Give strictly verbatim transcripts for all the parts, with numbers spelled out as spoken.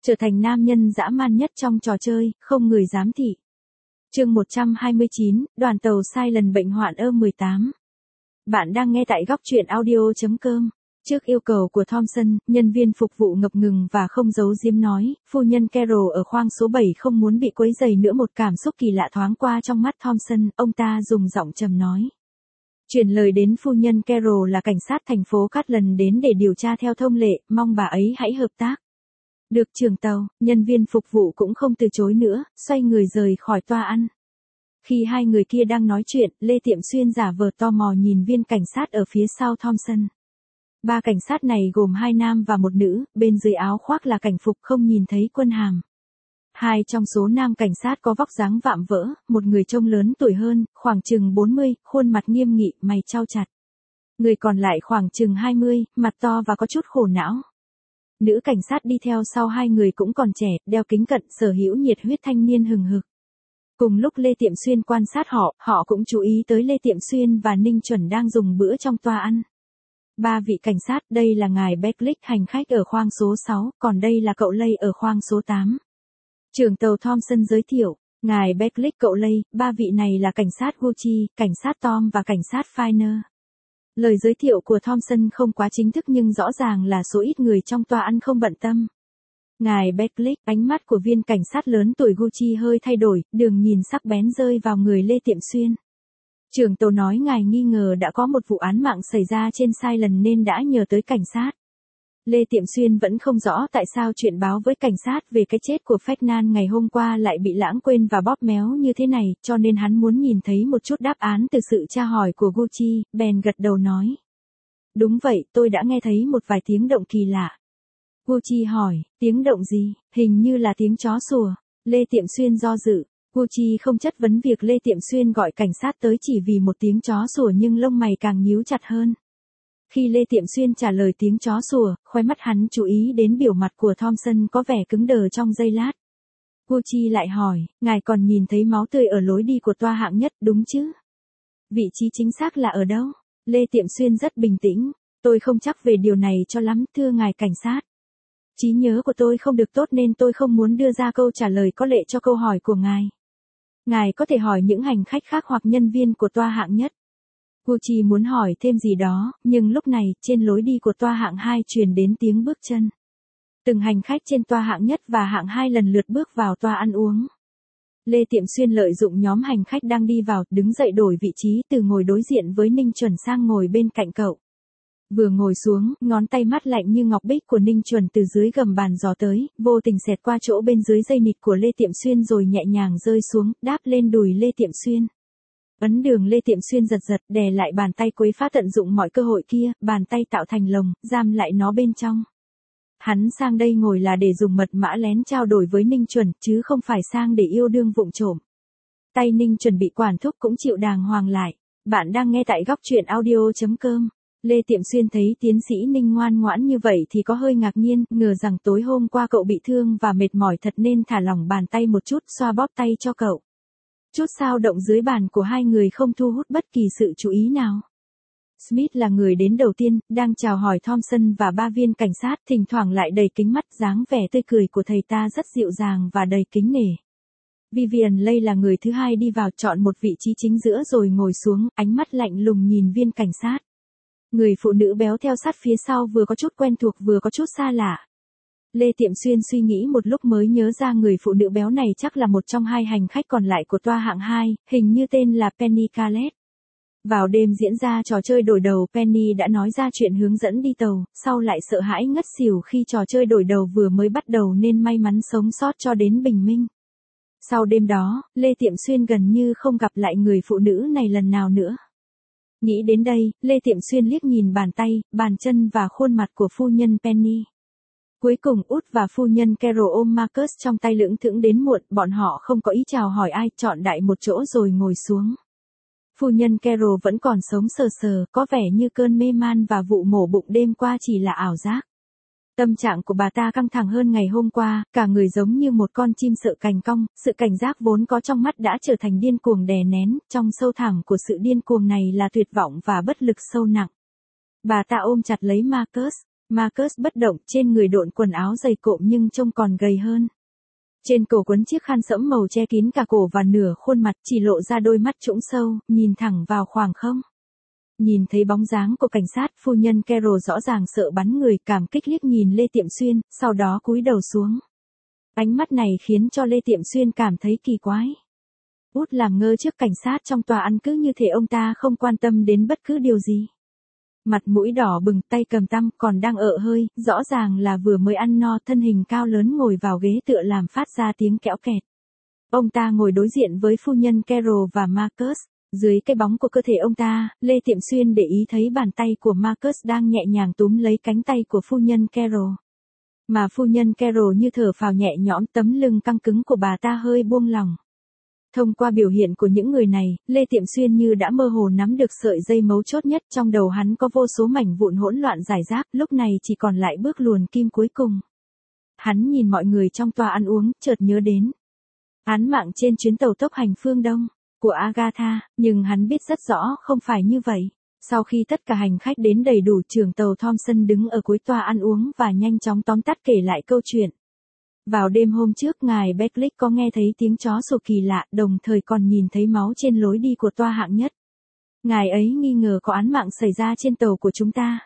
Trở thành nam nhân dã man nhất trong trò chơi, không người dám thị. Chương một trăm hai mươi chín, đoàn tàu sai lần bệnh hoạn ơ mười tám. Bạn đang nghe tại góc truyện audio chấm com. Trước yêu cầu của Thompson, nhân viên phục vụ ngập ngừng và không giấu giếm nói, phu nhân Carol ở khoang số bảy không muốn bị quấy rầy nữa. Một cảm xúc kỳ lạ thoáng qua trong mắt Thompson, ông ta dùng giọng trầm nói. Truyền lời đến phu nhân Carol là cảnh sát thành phố Cortland đến để điều tra theo thông lệ, mong bà ấy hãy hợp tác. Được trưởng tàu, nhân viên phục vụ cũng không từ chối nữa, xoay người rời khỏi toa ăn. Khi hai người kia đang nói chuyện, Lê Tiệm Xuyên giả vờ tò mò nhìn viên cảnh sát ở phía sau Thompson. Ba cảnh sát này gồm hai nam và một nữ, bên dưới áo khoác là cảnh phục không nhìn thấy quân hàm. Hai trong số nam cảnh sát có vóc dáng vạm vỡ, một người trông lớn tuổi hơn, khoảng chừng bốn mươi, khuôn mặt nghiêm nghị, mày chau chặt. Người còn lại khoảng chừng hai mươi, mặt to và có chút khổ não. Nữ cảnh sát đi theo sau hai người cũng còn trẻ, đeo kính cận, sở hữu nhiệt huyết thanh niên hừng hực. Cùng lúc Lê Tiệm Xuyên quan sát họ, họ cũng chú ý tới Lê Tiệm Xuyên và Ninh Chuẩn đang dùng bữa trong toa ăn. Ba vị cảnh sát, đây là ngài Beckley, hành khách ở khoang số sáu, còn đây là cậu Lay ở khoang số tám. Trưởng tàu Thompson giới thiệu, ngài Beckley, cậu Lay, ba vị này là cảnh sát Gucci, cảnh sát Tom và cảnh sát Finer. Lời giới thiệu của Thompson không quá chính thức nhưng rõ ràng là số ít người trong tòa ăn không bận tâm. Ngài Beckley, ánh mắt của viên cảnh sát lớn tuổi Gucci hơi thay đổi, đường nhìn sắc bén rơi vào người Lê Tiệm Xuyên. Trưởng tàu nói ngài nghi ngờ đã có một vụ án mạng xảy ra trên Silent nên đã nhờ tới cảnh sát. Lê Tiệm Xuyên vẫn không rõ tại sao chuyện báo với cảnh sát về cái chết của Ferdinand ngày hôm qua lại bị lãng quên và bóp méo như thế này, cho nên hắn muốn nhìn thấy một chút đáp án từ sự tra hỏi của Gucci, bèn gật đầu nói. Đúng vậy, tôi đã nghe thấy một vài tiếng động kỳ lạ. Gucci hỏi, tiếng động gì? Hình như là tiếng chó sủa. Lê Tiệm Xuyên do dự. Gucci không chất vấn việc Lê Tiệm Xuyên gọi cảnh sát tới chỉ vì một tiếng chó sủa nhưng lông mày càng nhíu chặt hơn. Khi Lê Tiệm Xuyên trả lời tiếng chó sủa, khóe mắt hắn chú ý đến biểu mặt của Thompson có vẻ cứng đờ trong giây lát. Gucci lại hỏi, ngài còn nhìn thấy máu tươi ở lối đi của toa hạng nhất đúng chứ? Vị trí chính xác là ở đâu? Lê Tiệm Xuyên rất bình tĩnh, tôi không chắc về điều này cho lắm thưa ngài cảnh sát. Trí nhớ của tôi không được tốt nên tôi không muốn đưa ra câu trả lời có lệ cho câu hỏi của ngài. Ngài có thể hỏi những hành khách khác hoặc nhân viên của toa hạng nhất. Gucci muốn hỏi thêm gì đó, nhưng lúc này, trên lối đi của toa hạng hai truyền đến tiếng bước chân. Từng hành khách trên toa hạng nhất và hạng hai lần lượt bước vào toa ăn uống. Lê Tiệm Xuyên lợi dụng nhóm hành khách đang đi vào, đứng dậy đổi vị trí từ ngồi đối diện với Ninh Chuẩn sang ngồi bên cạnh cậu. Vừa ngồi xuống, ngón tay mắt lạnh như ngọc bích của Ninh Chuẩn từ dưới gầm bàn gió tới, vô tình xẹt qua chỗ bên dưới dây nịt của Lê Tiệm Xuyên rồi nhẹ nhàng rơi xuống, đáp lên đùi Lê Tiệm Xuyên. Ấn đường Lê Tiệm Xuyên giật giật, đè lại bàn tay quấy phá tận dụng mọi cơ hội kia, bàn tay tạo thành lồng, giam lại nó bên trong. Hắn sang đây ngồi là để dùng mật mã lén trao đổi với Ninh Chuẩn, chứ không phải sang để yêu đương vụng trộm. Tay Ninh Chuẩn bị quản thúc cũng chịu đàng hoàng lại. Bạn đang nghe tại góc truyện audio chấm com. Lê Tiệm Xuyên thấy tiến sĩ Ninh ngoan ngoãn như vậy thì có hơi ngạc nhiên, ngờ rằng tối hôm qua cậu bị thương và mệt mỏi thật nên thả lỏng bàn tay một chút, xoa bóp tay cho cậu. Chút dao động dưới bàn của hai người không thu hút bất kỳ sự chú ý nào. Smith là người đến đầu tiên, đang chào hỏi Thompson và ba viên cảnh sát, thỉnh thoảng lại đầy kính mắt, dáng vẻ tươi cười của thầy ta rất dịu dàng và đầy kính nể. Vivian Leigh là người thứ hai đi vào, chọn một vị trí chính giữa rồi ngồi xuống, ánh mắt lạnh lùng nhìn viên cảnh sát. Người phụ nữ béo theo sát phía sau vừa có chút quen thuộc vừa có chút xa lạ. Lê Tiệm Xuyên suy nghĩ một lúc mới nhớ ra người phụ nữ béo này chắc là một trong hai hành khách còn lại của toa hạng hai, hình như tên là Penny Callet. Vào đêm diễn ra trò chơi đổi đầu, Penny đã nói ra chuyện hướng dẫn đi tàu, sau lại sợ hãi ngất xỉu khi trò chơi đổi đầu vừa mới bắt đầu nên may mắn sống sót cho đến bình minh. Sau đêm đó, Lê Tiệm Xuyên gần như không gặp lại người phụ nữ này lần nào nữa. Nghĩ đến đây, Lê Tiệm Xuyên liếc nhìn bàn tay, bàn chân và khuôn mặt của phu nhân Penny. Cuối cùng Út và phu nhân Carol ôm Marcus trong tay lững thững đến muộn, bọn họ không có ý chào hỏi ai, chọn đại một chỗ rồi ngồi xuống. Phu nhân Carol vẫn còn sống sờ sờ, có vẻ như cơn mê man và vụ mổ bụng đêm qua chỉ là ảo giác. Tâm trạng của bà ta căng thẳng hơn ngày hôm qua, cả người giống như một con chim sợ cành cong, sự cảnh giác vốn có trong mắt đã trở thành điên cuồng đè nén, trong sâu thẳm của sự điên cuồng này là tuyệt vọng và bất lực sâu nặng. Bà ta ôm chặt lấy Marcus. Marcus bất động, trên người độn quần áo dày cộm nhưng trông còn gầy hơn. Trên cổ quấn chiếc khăn sẫm màu che kín cả cổ và nửa khuôn mặt, chỉ lộ ra đôi mắt trũng sâu, nhìn thẳng vào khoảng không. Nhìn thấy bóng dáng của cảnh sát, phu nhân Carol rõ ràng sợ bắn người, cảm kích liếc nhìn Lê Tiệm Xuyên, sau đó cúi đầu xuống. Ánh mắt này khiến cho Lê Tiệm Xuyên cảm thấy kỳ quái. Út làm ngơ trước cảnh sát trong tòa ăn cứ như thể ông ta không quan tâm đến bất cứ điều gì. Mặt mũi đỏ bừng, tay cầm tăm, còn đang ợ hơi, rõ ràng là vừa mới ăn no, thân hình cao lớn ngồi vào ghế tựa làm phát ra tiếng kẽo kẹt. Ông ta ngồi đối diện với phu nhân Carol và Marcus. Dưới cái bóng của cơ thể ông ta, Lê Tiệm Xuyên để ý thấy bàn tay của Marcus đang nhẹ nhàng túm lấy cánh tay của phu nhân Carol. Mà phu nhân Carol như thở phào nhẹ nhõm, tấm lưng căng cứng của bà ta hơi buông lỏng. Thông qua biểu hiện của những người này, Lê Tiệm Xuyên như đã mơ hồ nắm được sợi dây mấu chốt nhất, trong đầu hắn có vô số mảnh vụn hỗn loạn rải rác, lúc này chỉ còn lại bước luồn kim cuối cùng. Hắn nhìn mọi người trong tòa ăn uống, chợt nhớ đến án mạng trên chuyến tàu tốc hành phương Đông của Agatha, nhưng hắn biết rất rõ không phải như vậy. Sau khi tất cả hành khách đến đầy đủ, trưởng tàu Thompson đứng ở cuối toa ăn uống và nhanh chóng tóm tắt kể lại câu chuyện. Vào đêm hôm trước, ngài Beckley có nghe thấy tiếng chó sủa kỳ lạ, đồng thời còn nhìn thấy máu trên lối đi của toa hạng nhất. Ngài ấy nghi ngờ có án mạng xảy ra trên tàu của chúng ta.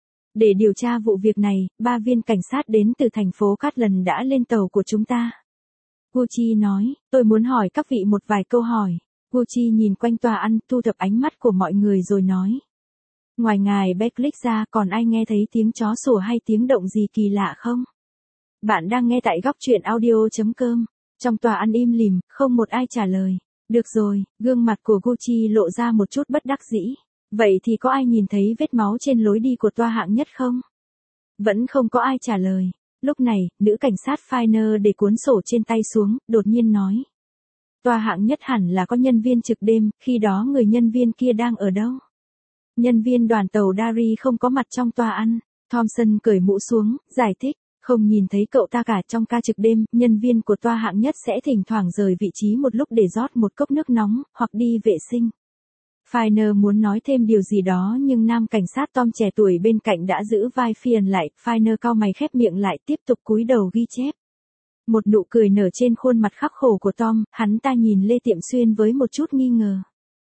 Để điều tra vụ việc này, ba viên cảnh sát đến từ thành phố Scotland đã lên tàu của chúng ta. Gucci nói, tôi muốn hỏi các vị một vài câu hỏi. Gucci nhìn quanh tòa ăn, thu thập ánh mắt của mọi người rồi nói. Ngoài ngài Beckley ra, còn ai nghe thấy tiếng chó sủa hay tiếng động gì kỳ lạ không? Bạn đang nghe tại góc truyện audio chấm com. Trong tòa ăn im lìm, không một ai trả lời. Được rồi, gương mặt của Gucci lộ ra một chút bất đắc dĩ. Vậy thì có ai nhìn thấy vết máu trên lối đi của toa hạng nhất không? Vẫn không có ai trả lời. Lúc này, nữ cảnh sát Finer để cuốn sổ trên tay xuống, đột nhiên nói. Toa hạng nhất hẳn là có nhân viên trực đêm, khi đó người nhân viên kia đang ở đâu? Nhân viên đoàn tàu Dari không có mặt trong toa ăn. Thompson cởi mũ xuống, giải thích. Không nhìn thấy cậu ta cả. Trong ca trực đêm, nhân viên của toa hạng nhất sẽ thỉnh thoảng rời vị trí một lúc để rót một cốc nước nóng, hoặc đi vệ sinh. Finer muốn nói thêm điều gì đó nhưng nam cảnh sát Tom trẻ tuổi bên cạnh đã giữ vai Phiền lại. Finer cau mày khép miệng lại, tiếp tục cúi đầu ghi chép. Một nụ cười nở trên khuôn mặt khắc khổ của Tom, hắn ta nhìn Lê Tiệm Xuyên với một chút nghi ngờ.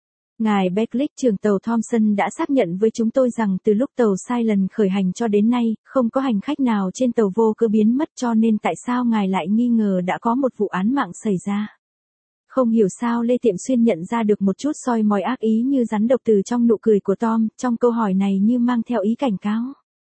Ngài Beckley, trưởng tàu Thompson đã xác nhận với chúng tôi rằng từ lúc tàu Silent khởi hành cho đến nay, không có hành khách nào trên tàu vô cớ biến mất, cho nên tại sao ngài lại nghi ngờ đã có một vụ án mạng xảy ra? Không hiểu sao Lê Tiệm Xuyên nhận ra được một chút soi mói ác ý như rắn độc từ trong nụ cười của Tom, trong câu hỏi này như mang theo ý cảnh cáo.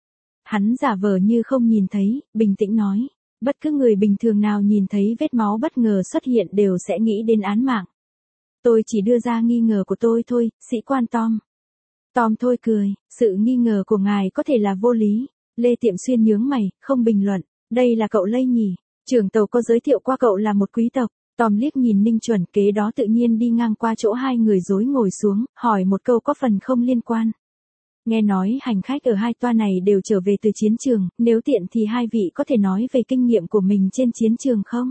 Hắn giả vờ như không nhìn thấy, bình tĩnh nói, bất cứ người bình thường nào nhìn thấy vết máu bất ngờ xuất hiện đều sẽ nghĩ đến án mạng. Tôi chỉ đưa ra nghi ngờ của tôi thôi, sĩ quan Tom. Tom thôi cười, sự nghi ngờ của ngài có thể là vô lý. Lê Tiệm Xuyên nhướng mày, không bình luận, đây là cậu Lê nhỉ? Trưởng tàu có giới thiệu qua cậu là một quý tộc. Tom liếc nhìn Ninh Chuẩn, kế đó tự nhiên đi ngang qua chỗ hai người rối ngồi xuống, hỏi một câu có phần không liên quan. Nghe nói hành khách ở hai toa này đều trở về từ chiến trường, nếu tiện thì hai vị có thể nói về kinh nghiệm của mình trên chiến trường không?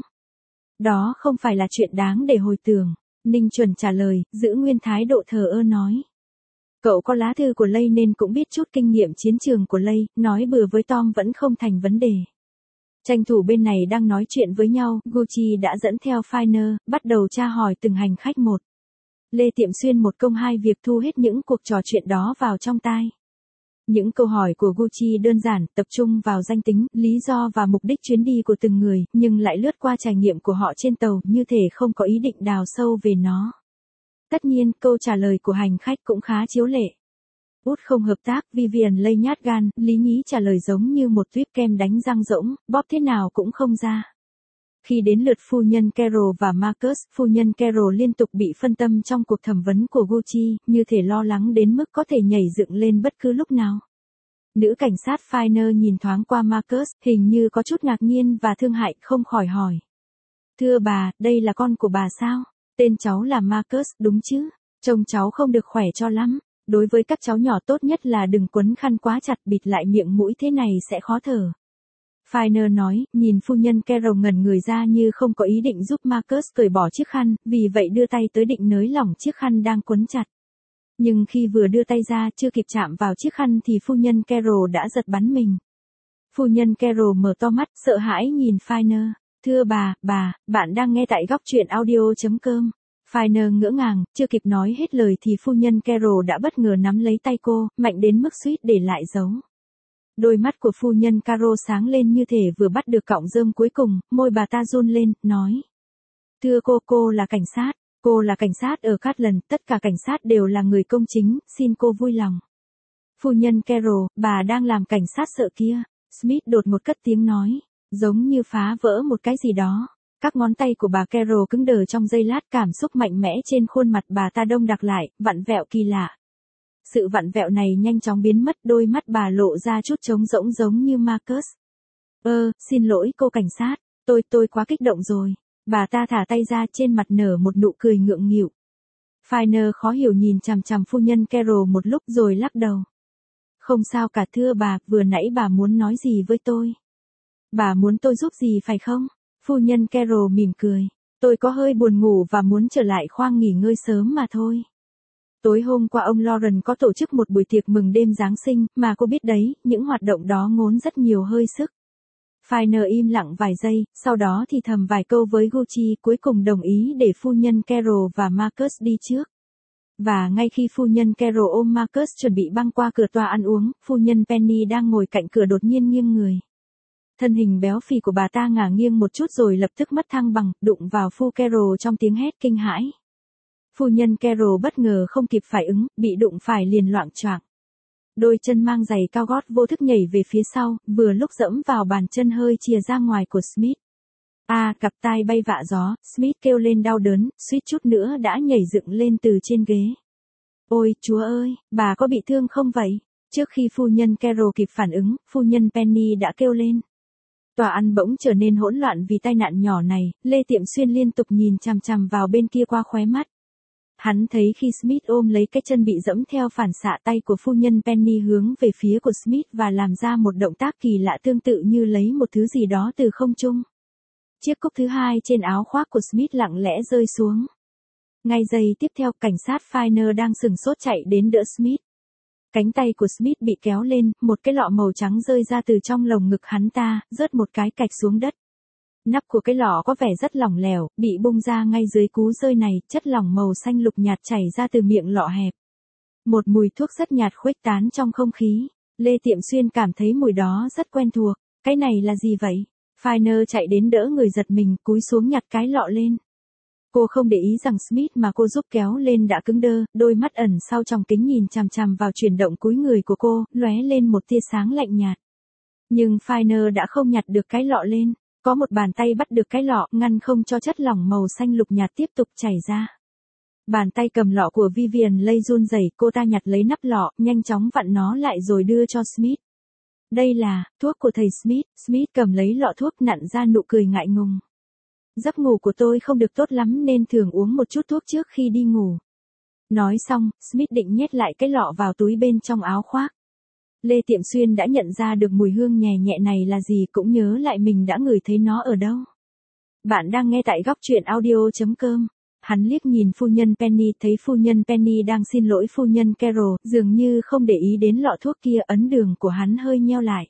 Đó không phải là chuyện đáng để hồi tưởng. Ninh Chuẩn trả lời, giữ nguyên thái độ thờ ơ nói. Cậu có lá thư của Lây nên cũng biết chút kinh nghiệm chiến trường của Lây, nói bừa với Tom vẫn không thành vấn đề. Tranh thủ bên này đang nói chuyện với nhau, Gucci đã dẫn theo Finer, bắt đầu tra hỏi từng hành khách một. Lê Tiệm Xuyên một công hai việc thu hết những cuộc trò chuyện đó vào trong tai. Những câu hỏi của Gucci đơn giản, tập trung vào danh tính, lý do và mục đích chuyến đi của từng người, nhưng lại lướt qua trải nghiệm của họ trên tàu, như thể không có ý định đào sâu về nó. Tất nhiên, câu trả lời của hành khách cũng khá chiếu lệ. Út không hợp tác, Vivian Lây nhát gan, lý nhí trả lời giống như một tuyếp kem đánh răng rỗng, bóp thế nào cũng không ra. Khi đến lượt phu nhân Carol và Marcus, phu nhân Carol liên tục bị phân tâm trong cuộc thẩm vấn của Gucci, như thể lo lắng đến mức có thể nhảy dựng lên bất cứ lúc nào. Nữ cảnh sát Finer nhìn thoáng qua Marcus, hình như có chút ngạc nhiên và thương hại, không khỏi hỏi. Thưa bà, đây là con của bà sao? Tên cháu là Marcus, đúng chứ? Trông cháu không được khỏe cho lắm. Đối với các cháu nhỏ tốt nhất là đừng quấn khăn quá chặt, bịt lại miệng mũi thế này sẽ khó thở. Finer nói, nhìn phu nhân Carol ngẩn người ra như không có ý định giúp Marcus cởi bỏ chiếc khăn, vì vậy đưa tay tới định nới lỏng chiếc khăn đang quấn chặt. Nhưng khi vừa đưa tay ra chưa kịp chạm vào chiếc khăn thì phu nhân Carol đã giật bắn mình. Phu nhân Carol mở to mắt, sợ hãi nhìn Finer. Thưa bà, bà, bạn đang nghe tại góc truyện audio.com. Finer ngỡ ngàng, chưa kịp nói hết lời thì phu nhân Carol đã bất ngờ nắm lấy tay cô, mạnh đến mức suýt để lại dấu. Đôi mắt của phu nhân Carol sáng lên như thể vừa bắt được cọng rơm cuối cùng, môi bà ta run lên, nói. Thưa cô, cô là cảnh sát, cô là cảnh sát ở Scotland, tất cả cảnh sát đều là người công chính, xin cô vui lòng. Phu nhân Carol, bà đang làm cảnh sát sợ kia. Smith đột ngột cất tiếng nói, giống như phá vỡ một cái gì đó. Các ngón tay của bà Carol cứng đờ trong giây lát, cảm xúc mạnh mẽ trên khuôn mặt bà ta đông đặc lại, vặn vẹo kỳ lạ. Sự vặn vẹo này nhanh chóng biến mất, đôi mắt bà lộ ra chút trống rỗng giống như Marcus. Ơ, xin lỗi cô cảnh sát, tôi tôi quá kích động rồi. Bà ta thả tay ra, trên mặt nở một nụ cười ngượng nghịu. Finer khó hiểu nhìn chằm chằm phu nhân Carol một lúc rồi lắc đầu. Không sao cả thưa bà, vừa nãy bà muốn nói gì với tôi? Bà muốn tôi giúp gì phải không? Phu nhân Carol mỉm cười. Tôi có hơi buồn ngủ và muốn trở lại khoang nghỉ ngơi sớm mà thôi. Tối hôm qua ông Lauren có tổ chức một buổi tiệc mừng đêm Giáng sinh, mà cô biết đấy, những hoạt động đó ngốn rất nhiều hơi sức. Finer im lặng vài giây, sau đó thì thầm vài câu với Gucci, cuối cùng đồng ý để phu nhân Carol và Marcus đi trước. Và ngay khi phu nhân Carol ôm Marcus chuẩn bị băng qua cửa tòa ăn uống, phu nhân Penny đang ngồi cạnh cửa đột nhiên nghiêng người. Thân hình béo phì của bà ta ngả nghiêng một chút rồi lập tức mất thăng bằng, đụng vào phu Carol trong tiếng hét kinh hãi. Phu nhân Carol bất ngờ không kịp phản ứng, bị đụng phải liền loạng choạng. Đôi chân mang giày cao gót vô thức nhảy về phía sau, vừa lúc dẫm vào bàn chân hơi chìa ra ngoài của Smith. A, à, cặp tai bay vạ gió, Smith kêu lên đau đớn, suýt chút nữa đã nhảy dựng lên từ trên ghế. Ôi, chúa ơi, bà có bị thương không vậy? Trước khi phu nhân Carol kịp phản ứng, phu nhân Penny đã kêu lên. Tòa ăn bỗng trở nên hỗn loạn vì tai nạn nhỏ này, Lê Tiệm Xuyên liên tục nhìn chằm chằm vào bên kia qua khóe mắt. Hắn thấy khi Smith ôm lấy cái chân bị dẫm theo phản xạ, tay của phu nhân Penny hướng về phía của Smith và làm ra một động tác kỳ lạ tương tự như lấy một thứ gì đó từ không trung. Chiếc cúc thứ hai trên áo khoác của Smith lặng lẽ rơi xuống. Ngay giây tiếp theo, cảnh sát Finer đang sừng sốt chạy đến đỡ Smith. Cánh tay của Smith bị kéo lên, một cái lọ màu trắng rơi ra từ trong lồng ngực hắn ta, rớt một cái cạch xuống đất. Nắp của cái lọ có vẻ rất lỏng lẻo, bị bung ra ngay dưới cú rơi này, chất lỏng màu xanh lục nhạt chảy ra từ miệng lọ hẹp. Một mùi thuốc rất nhạt khuếch tán trong không khí. Lê Tiệm Xuyên cảm thấy mùi đó rất quen thuộc. Cái này là gì vậy? Finer chạy đến đỡ người giật mình, cúi xuống nhặt cái lọ lên. Cô không để ý rằng Smith mà cô giúp kéo lên đã cứng đơ, đôi mắt ẩn sau tròng kính nhìn chằm chằm vào chuyển động cúi người của cô, lóe lên một tia sáng lạnh nhạt. Nhưng Finer đã không nhặt được cái lọ lên. Có một bàn tay bắt được cái lọ, ngăn không cho chất lỏng màu xanh lục nhạt tiếp tục chảy ra. Bàn tay cầm lọ của Vivian Leigh run rẩy, cô ta nhặt lấy nắp lọ, nhanh chóng vặn nó lại rồi đưa cho Smith. Đây là thuốc của thầy Smith. Smith cầm lấy lọ thuốc, nặn ra nụ cười ngại ngùng. Giấc ngủ của tôi không được tốt lắm nên thường uống một chút thuốc trước khi đi ngủ. Nói xong, Smith định nhét lại cái lọ vào túi bên trong áo khoác. Lê Tiệm Xuyên đã nhận ra được mùi hương nhẹ nhẹ này là gì, cũng nhớ lại mình đã ngửi thấy nó ở đâu. Bạn đang nghe tại góc truyện audio.com. Hắn liếc nhìn phu nhân Penny, thấy phu nhân Penny đang xin lỗi phu nhân Carol, dường như không để ý đến lọ thuốc kia, ấn đường của hắn hơi nheo lại.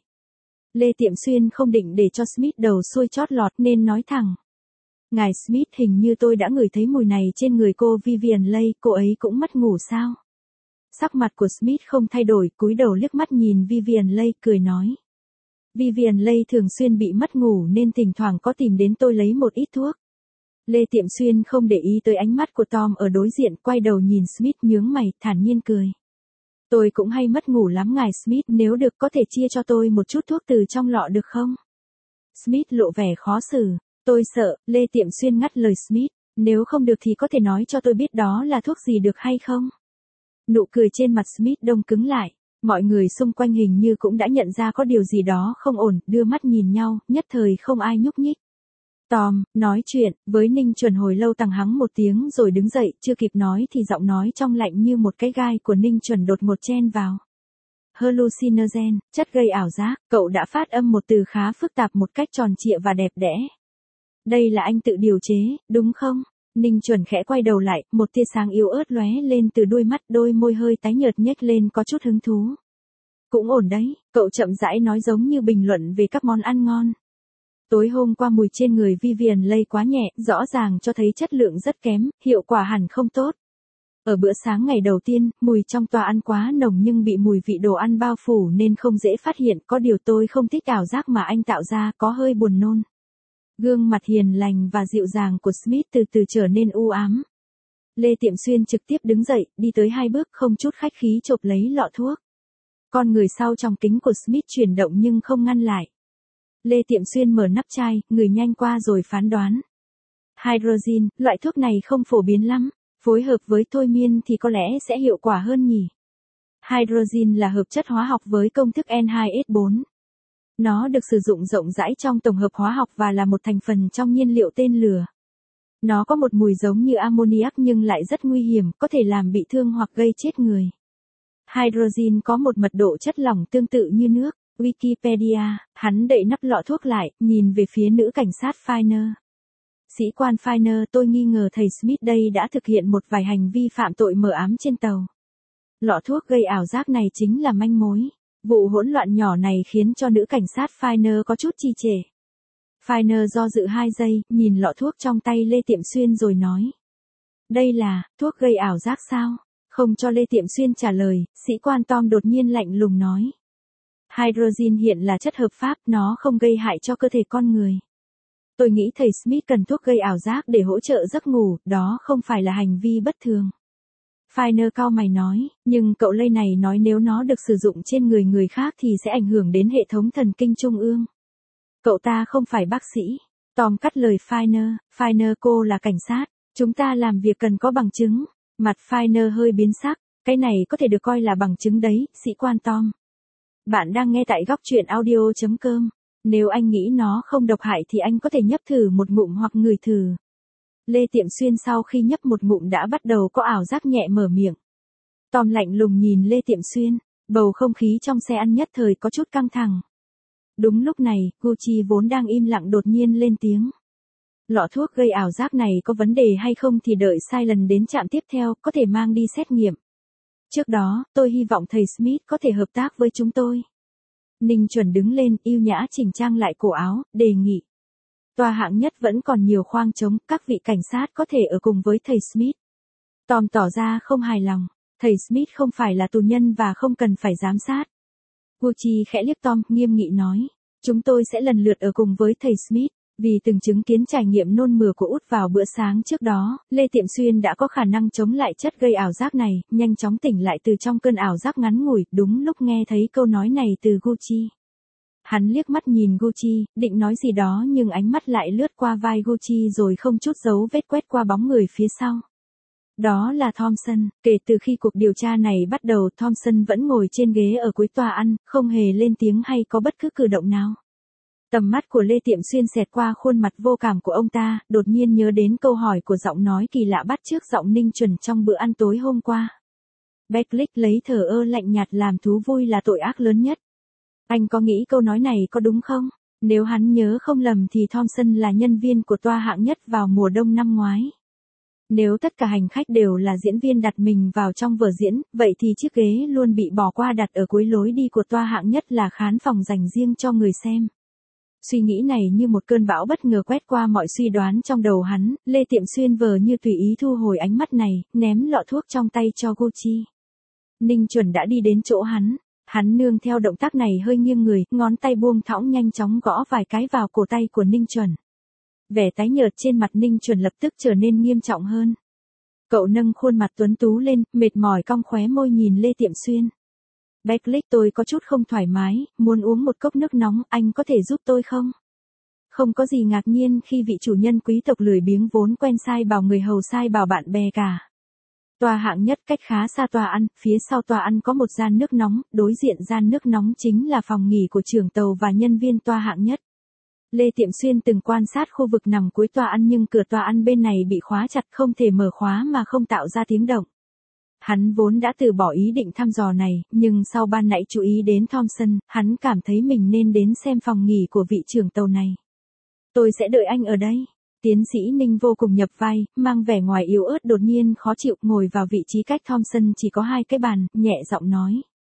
Lê Tiệm Xuyên không định để cho Smith đầu xuôi chót lọt nên nói thẳng. Ngài Smith, hình như tôi đã ngửi thấy mùi này trên người cô Vivian Leigh, cô ấy cũng mất ngủ sao? Sắc mặt của Smith không thay đổi, cúi đầu liếc mắt nhìn Vivian Leigh, cười nói. Vivian Leigh thường xuyên bị mất ngủ nên thỉnh thoảng có tìm đến tôi lấy một ít thuốc. Lê Tiệm Xuyên không để ý tới ánh mắt của Tom ở đối diện, quay đầu nhìn Smith nhướng mày, thản nhiên cười. Tôi cũng hay mất ngủ lắm ngài Smith, nếu được có thể chia cho tôi một chút thuốc từ trong lọ được không? Smith lộ vẻ khó xử. Tôi sợ, Lê Tiệm Xuyên ngắt lời Smith, nếu không được thì có thể nói cho tôi biết đó là thuốc gì được hay không? Nụ cười trên mặt Smith đông cứng lại, mọi người xung quanh hình như cũng đã nhận ra có điều gì đó không ổn, đưa mắt nhìn nhau, nhất thời không ai nhúc nhích. Tom, nói chuyện, với Ninh Chuẩn hồi lâu tằng hắng một tiếng rồi đứng dậy, chưa kịp nói thì giọng nói trong lạnh như một cái gai của Ninh Chuẩn đột ngột chen vào. Hallucinogen, chất gây ảo giác, cậu đã phát âm một từ khá phức tạp một cách tròn trịa và đẹp đẽ. Đây là anh tự điều chế, đúng không? Ninh Chuẩn khẽ quay đầu lại, một tia sáng yếu ớt lóe lên từ đôi mắt, đôi môi hơi tái nhợt nhếch lên có chút hứng thú. Cũng ổn đấy, cậu chậm rãi nói giống như bình luận về các món ăn ngon. Tối hôm qua mùi trên người Vivian Leigh quá nhẹ, rõ ràng cho thấy chất lượng rất kém, hiệu quả hẳn không tốt. Ở bữa sáng ngày đầu tiên, mùi trong tòa ăn quá nồng nhưng bị mùi vị đồ ăn bao phủ nên không dễ phát hiện, có điều tôi không thích ảo giác mà anh tạo ra, có hơi buồn nôn. Gương mặt hiền lành và dịu dàng của Smith từ từ trở nên u ám. Lê Tiệm Xuyên trực tiếp đứng dậy, đi tới hai bước không chút khách khí chộp lấy lọ thuốc. Con người sau trong kính của Smith chuyển động nhưng không ngăn lại. Lê Tiệm Xuyên mở nắp chai, ngửi nhanh qua rồi phán đoán. Hydrogen, loại thuốc này không phổ biến lắm, phối hợp với thôi miên thì có lẽ sẽ hiệu quả hơn nhỉ. Hydrogen là hợp chất hóa học với công thức N hai S bốn. Nó được sử dụng rộng rãi trong tổng hợp hóa học và là một thành phần trong nhiên liệu tên lửa. Nó có một mùi giống như ammoniac nhưng lại rất nguy hiểm, có thể làm bị thương hoặc gây chết người. Hydrogen có một mật độ chất lỏng tương tự như nước. Wikipedia, hắn đậy nắp lọ thuốc lại, nhìn về phía nữ cảnh sát Finer. Sĩ quan Finer, tôi nghi ngờ thầy Smith đây đã thực hiện một vài hành vi phạm tội mờ ám trên tàu. Lọ thuốc gây ảo giác này chính là manh mối. Vụ hỗn loạn nhỏ này khiến cho nữ cảnh sát Finer có chút trì trệ. Finer do dự hai giây, nhìn lọ thuốc trong tay Lê Tiệm Xuyên rồi nói. Đây là, thuốc gây ảo giác sao? Không cho Lê Tiệm Xuyên trả lời, sĩ quan Tom đột nhiên lạnh lùng nói. Hydrogen hiện là chất hợp pháp, nó không gây hại cho cơ thể con người. Tôi nghĩ thầy Smith cần thuốc gây ảo giác để hỗ trợ giấc ngủ, đó không phải là hành vi bất thường. Finer cau mày nói, nhưng cậu Lê này nói nếu nó được sử dụng trên người người khác thì sẽ ảnh hưởng đến hệ thống thần kinh trung ương. Cậu ta không phải bác sĩ. Tom cắt lời Finer, Finer cô là cảnh sát, chúng ta làm việc cần có bằng chứng. Mặt Finer hơi biến sắc, cái này có thể được coi là bằng chứng đấy, sĩ quan Tom. Bạn đang nghe tại góc truyện audio chấm com. Nếu anh nghĩ nó không độc hại thì anh có thể nhấp thử một ngụm hoặc ngửi thử. Lê Tiệm Xuyên sau khi nhấp một ngụm đã bắt đầu có ảo giác nhẹ mở miệng. Tom lạnh lùng nhìn Lê Tiệm Xuyên, bầu không khí trong xe ăn nhất thời có chút căng thẳng. Đúng lúc này, Gucci vốn đang im lặng đột nhiên lên tiếng. Lọ thuốc gây ảo giác này có vấn đề hay không thì đợi Silent đến trạm tiếp theo, có thể mang đi xét nghiệm. Trước đó, tôi hy vọng thầy Smith có thể hợp tác với chúng tôi. Ninh Chuẩn đứng lên, yêu nhã chỉnh trang lại cổ áo, đề nghị. Tòa hạng nhất vẫn còn nhiều khoang trống, các vị cảnh sát có thể ở cùng với thầy Smith. Tom tỏ ra không hài lòng, thầy Smith không phải là tù nhân và không cần phải giám sát. Gucci khẽ liếc Tom, nghiêm nghị nói, chúng tôi sẽ lần lượt ở cùng với thầy Smith. Vì từng chứng kiến trải nghiệm nôn mửa của Út vào bữa sáng trước đó, Lê Tiệm Xuyên đã có khả năng chống lại chất gây ảo giác này, nhanh chóng tỉnh lại từ trong cơn ảo giác ngắn ngủi, đúng lúc nghe thấy câu nói này từ Gucci. Hắn liếc mắt nhìn Gucci, định nói gì đó nhưng ánh mắt lại lướt qua vai Gucci rồi không chút dấu vết quét qua bóng người phía sau. Đó là Thompson, kể từ khi cuộc điều tra này bắt đầu Thompson vẫn ngồi trên ghế ở cuối tòa ăn, không hề lên tiếng hay có bất cứ cử động nào. Tầm mắt của Lê Tiệm Xuyên xẹt qua khuôn mặt vô cảm của ông ta, đột nhiên nhớ đến câu hỏi của giọng nói kỳ lạ bắt chước giọng Ninh Chuẩn trong bữa ăn tối hôm qua. Beckley lấy thờ ơ lạnh nhạt làm thú vui là tội ác lớn nhất. Anh có nghĩ câu nói này có đúng không? Nếu hắn nhớ không lầm thì Thompson là nhân viên của toa hạng nhất vào mùa đông năm ngoái. Nếu tất cả hành khách đều là diễn viên đặt mình vào trong vở diễn, vậy thì chiếc ghế luôn bị bỏ qua đặt ở cuối lối đi của toa hạng nhất là khán phòng dành riêng cho người xem. Suy nghĩ này như một cơn bão bất ngờ quét qua mọi suy đoán trong đầu hắn, Lê Tiệm Xuyên vờ như tùy ý thu hồi ánh mắt này, ném lọ thuốc trong tay cho Gucci. Ninh Chuẩn đã đi đến chỗ hắn, hắn nương theo động tác này hơi nghiêng người, ngón tay buông thõng nhanh chóng gõ vài cái vào cổ tay của Ninh Chuẩn. Vẻ tái nhợt trên mặt Ninh Chuẩn lập tức trở nên nghiêm trọng hơn. Cậu nâng khuôn mặt tuấn tú lên, mệt mỏi cong khóe môi nhìn Lê Tiệm Xuyên. Beckley, tôi có chút không thoải mái, muốn uống một cốc nước nóng, anh có thể giúp tôi không? Không có gì ngạc nhiên khi vị chủ nhân quý tộc lười biếng vốn quen sai bảo người hầu sai bảo bạn bè cả. Tòa hạng nhất cách khá xa tòa ăn, phía sau tòa ăn có một gian nước nóng, đối diện gian nước nóng chính là phòng nghỉ của trưởng tàu và nhân viên tòa hạng nhất. Lê Tiệm Xuyên từng quan sát khu vực nằm cuối tòa ăn nhưng cửa tòa ăn bên này bị khóa chặt không thể mở khóa mà không tạo ra tiếng động. Hắn vốn đã từ bỏ ý định thăm dò này, nhưng sau ban nãy chú ý đến Thompson, hắn cảm thấy mình nên đến xem phòng nghỉ của vị trưởng tàu này. Tôi sẽ đợi anh ở đây. Tiến sĩ Ninh vô cùng nhập vai, mang vẻ ngoài yếu ớt đột nhiên khó chịu ngồi vào vị trí cách Thompson chỉ có hai cái bàn, nhẹ giọng nói.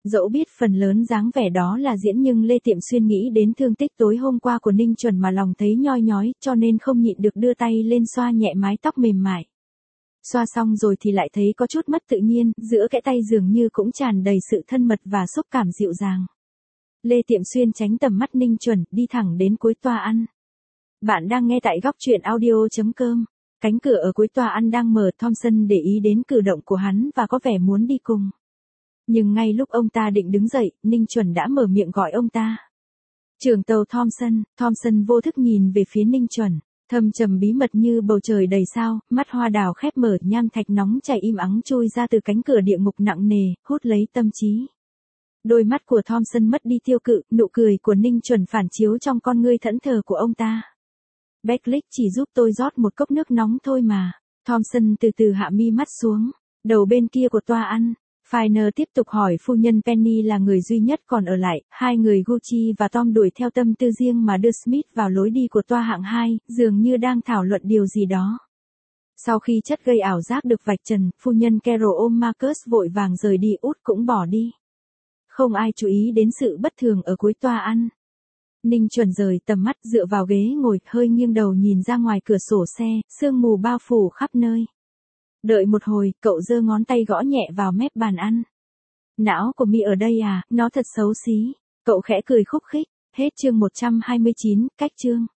Dẫu biết phần lớn dáng vẻ đó là diễn nhưng Lê Tiệm Xuyên nghĩ đến thương tích tối hôm qua của Ninh Chuẩn mà lòng thấy nhoi nhói, cho nên không nhịn được đưa tay lên xoa nhẹ mái tóc mềm mại. Xoa xong rồi thì lại thấy có chút mất tự nhiên, giữa cái tay dường như cũng tràn đầy sự thân mật và xúc cảm dịu dàng. Lê Tiệm Xuyên tránh tầm mắt Ninh Chuẩn, đi thẳng đến cuối toa ăn. Bạn đang nghe tại góc truyện audio chấm com. Cánh cửa ở cuối toa ăn đang mở, Thompson để ý đến cử động của hắn và có vẻ muốn đi cùng. Nhưng ngay lúc ông ta định đứng dậy, Ninh Chuẩn đã mở miệng gọi ông ta. Trưởng tàu Thompson. Thompson vô thức nhìn về phía Ninh Chuẩn. Thâm trầm bí mật như bầu trời đầy sao, mắt hoa đào khép mở, nham thạch nóng chảy im ắng trôi ra từ cánh cửa địa ngục nặng nề, hút lấy tâm trí. Đôi mắt của Thompson mất đi tiêu cự, nụ cười của Ninh Chuẩn phản chiếu trong con ngươi thẫn thờ của ông ta. Becklick chỉ giúp tôi rót một cốc nước nóng thôi mà. Thompson từ từ hạ mi mắt xuống. Đầu bên kia của toa ăn, Finer tiếp tục hỏi phu nhân Penny là người duy nhất còn ở lại. Hai người Gucci và Tom đuổi theo tâm tư riêng mà đưa Smith vào lối đi của toa hạng hai, dường như đang thảo luận điều gì đó. Sau khi chất gây ảo giác được vạch trần, phu nhân Carol ôm Marcus vội vàng rời đi, Út cũng bỏ đi. Không ai chú ý đến sự bất thường ở cuối toa ăn. Ninh Chuẩn rời tầm mắt, dựa vào ghế ngồi, hơi nghiêng đầu nhìn ra ngoài cửa sổ xe, sương mù bao phủ khắp nơi. Đợi một hồi, cậu giơ ngón tay gõ nhẹ vào mép bàn ăn. Não của mi ở đây à, nó thật xấu xí. Cậu khẽ cười khúc khích. Hết chương một trăm hai mươi chín, cách chương.